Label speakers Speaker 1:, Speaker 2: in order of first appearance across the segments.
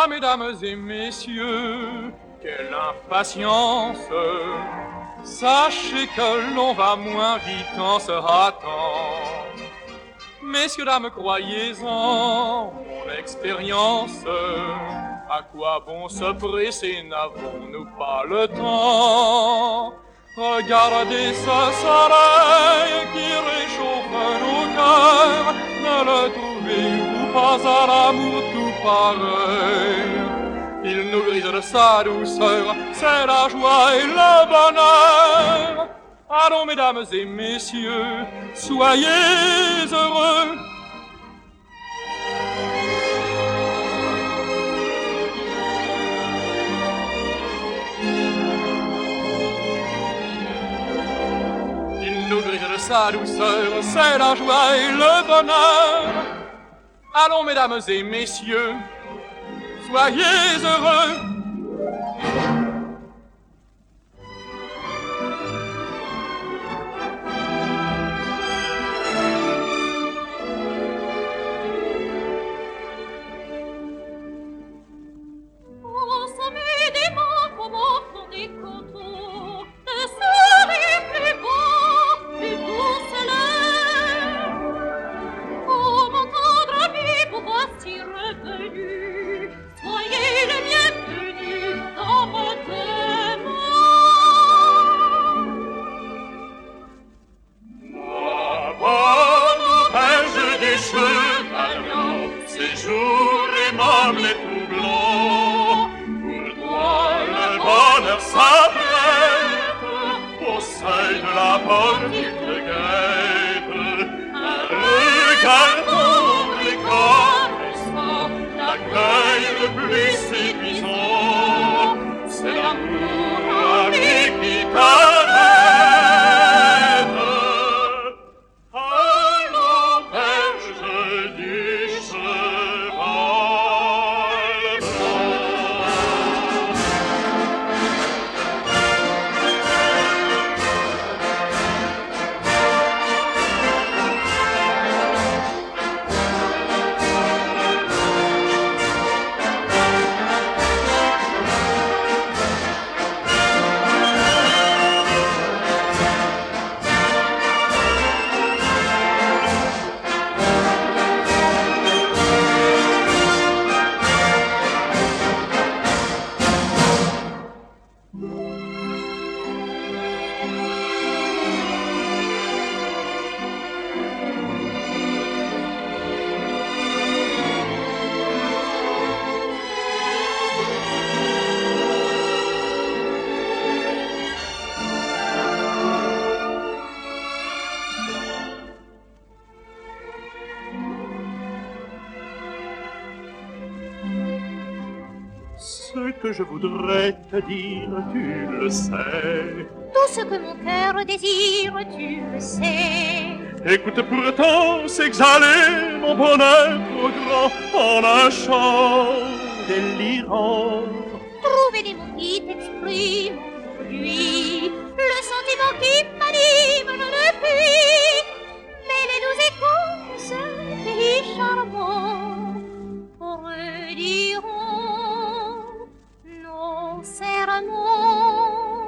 Speaker 1: Ah, mesdames et messieurs, quelle impatience! Sachez que l'on va moins vite en se hâtant. Messieurs, dames, croyez-en, mon expérience. À quoi bon se presser, n'avons-nous pas le temps? Regardez ce soleil qui réchauffe nos cœurs. Ne le trouvez-vous pas à l'amour tout pareil? Il nous grise de sa douceur, c'est la joie et le bonheur. Allons, mesdames et messieurs, soyez heureux. Il nous grise de sa douceur, c'est la joie et le bonheur. Allons, mesdames et messieurs, soyez heureux.
Speaker 2: Ce que je voudrais te dire, tu le sais.
Speaker 3: Tout ce que mon cœur désire, tu le sais.
Speaker 2: Écoute pourtant s'exhaler mon bonheur trop grand en un chant délirant.
Speaker 3: Trouver des mots qui t'expriment lui, le sentiment qui m'anime depuis. Mais les doux échos de ce pays charmant rediront nos serments.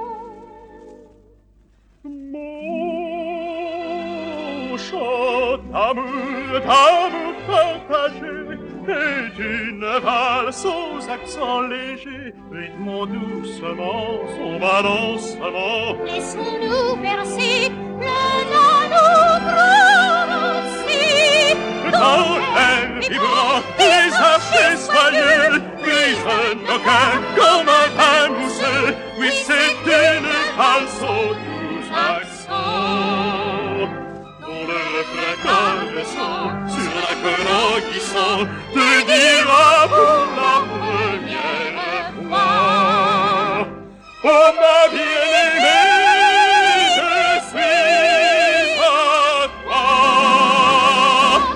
Speaker 2: Mon chant d'amour partagé est une valse aux accents légers, rythmons doucement son balancement.
Speaker 3: Laissons-nous verser le notre romancie.
Speaker 2: Dans l'air vibrant, les archers soyeux brisent nos cœurs comme un pain mousseux. Oui, c'est une valse aux doux accents, dont le refrain caressant sur la corde aiguisant te dira pour la première fois: oh ma bien-aimée, je suis à toi.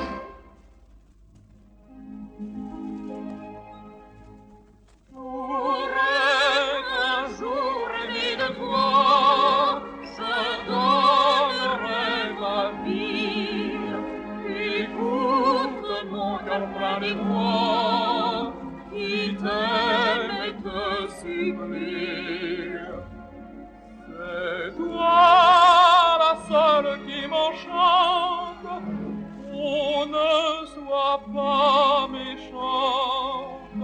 Speaker 1: Pour être un jour aimé de toi, je donnerai ma vie. Écoute mon cœur plein d'espoir, qui t'aime et te supplie. C'est toi la seule qui m'enchante. Oh, ne sois pas méchante.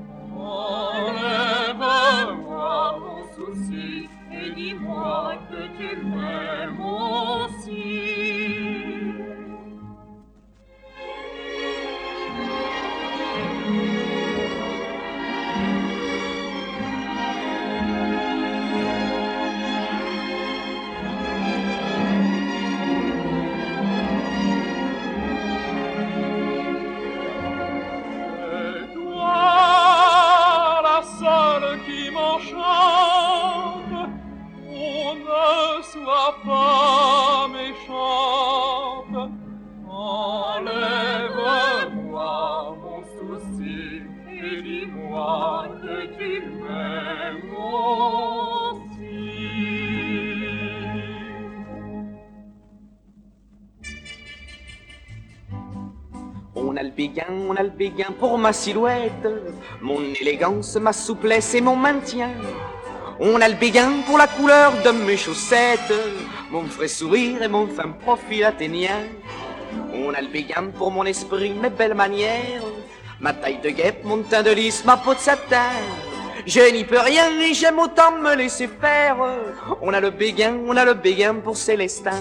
Speaker 1: Enlève-moi mon souci et dis-moi que tu m'aimes aussi. Sois pas méchante, enlève-moi mon souci et dis-moi que tu m'aimes aussi.
Speaker 4: On a le béguin pour ma silhouette, mon élégance, ma souplesse et mon maintien. On a le béguin pour la couleur de mes chaussettes, mon frais sourire et mon fin profil athénien. On a le béguin pour mon esprit, mes belles manières, ma taille de guêpe, mon teint de lys, ma peau de satin. Je n'y peux rien et j'aime autant me laisser faire. On a le béguin pour Célestin.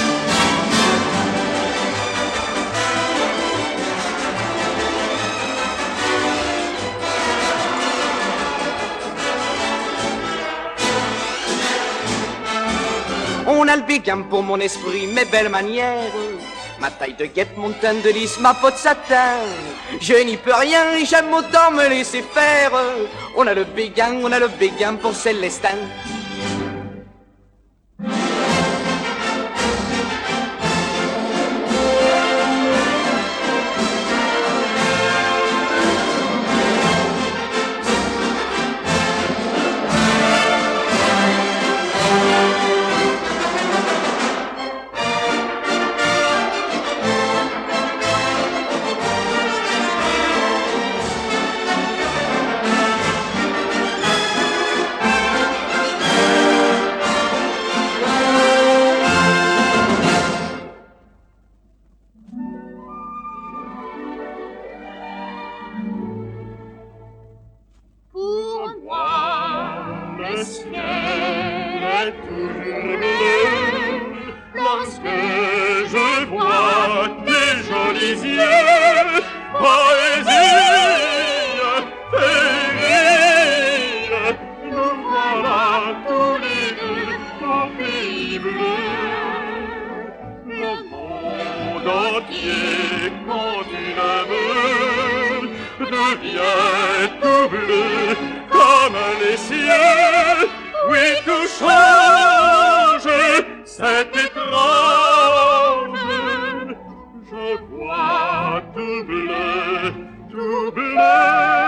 Speaker 4: On a le béguin pour mon esprit, mes belles manières, ma taille de guêpe, mon teint de lys, ma peau de satin. Je n'y peux rien et j'aime autant me laisser faire. On a le béguin pour Célestin.
Speaker 1: Le ciel est toujours bleu lorsque je vois tes jolis yeux. Poésie, féerie, nous voilà tous les deux au pays bleu. Le monde entier, quand il meurt, devient tout bleu comme les cieux. Oui, tout change, c'est étrange. Je vois tout bleu, tout bleu.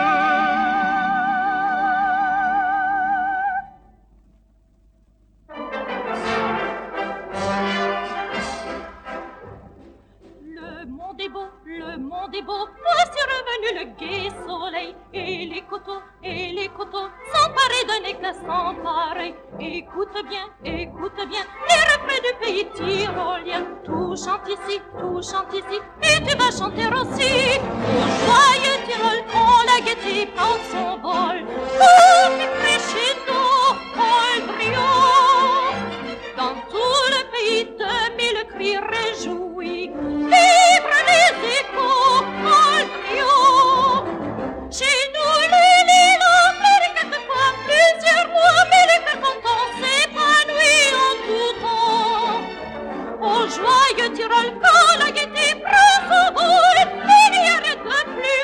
Speaker 3: Le monde est beau, voici revenu le gai soleil. Et les coteaux sont parés d'un éclat sans pareil. Écoute bien, les refrains du pays tyrolien. Tout chante ici, et tu vas chanter aussi. Au joyeux Tyrol, quand la gaieté prend son vol. Oh, qui crescendo, col brio. Dans tout le pays de mille cris réjouis. Vibre les échos, col brio. Chez nous, les lilas pleurent quelquefois plusieurs mois, mais les cœurs contents s'épanouissent en tout temps. Au joyeux Tyrol, quand la gaieté prend son vol, il n'y a rien de plus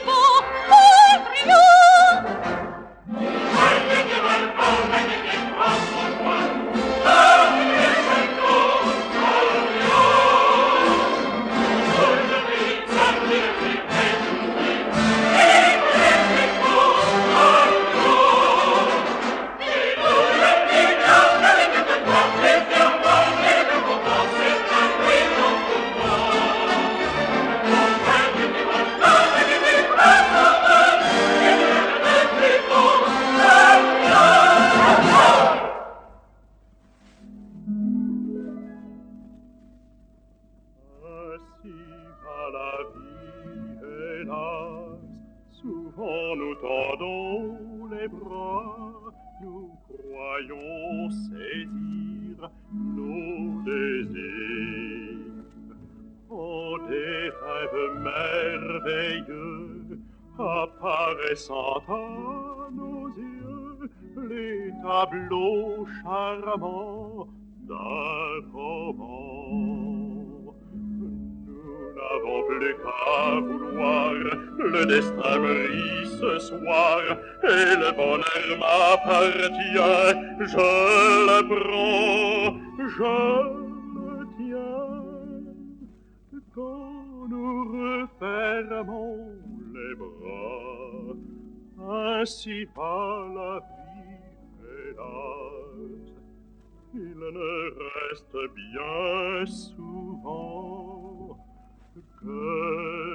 Speaker 2: Souvent nous tendons les bras, nous croyons saisir nos désirs. Oh, des rêves merveilleux apparaissant à nos yeux, les tableaux charmants d'un roman. Nous n'avons plus qu'à vouloir, le destin me rit ce soir, et le bonheur m'appartient. Je le prends, je le tiens. Quand nous refermons les bras, ainsi va la vie, hélas. Il ne reste bien souvent que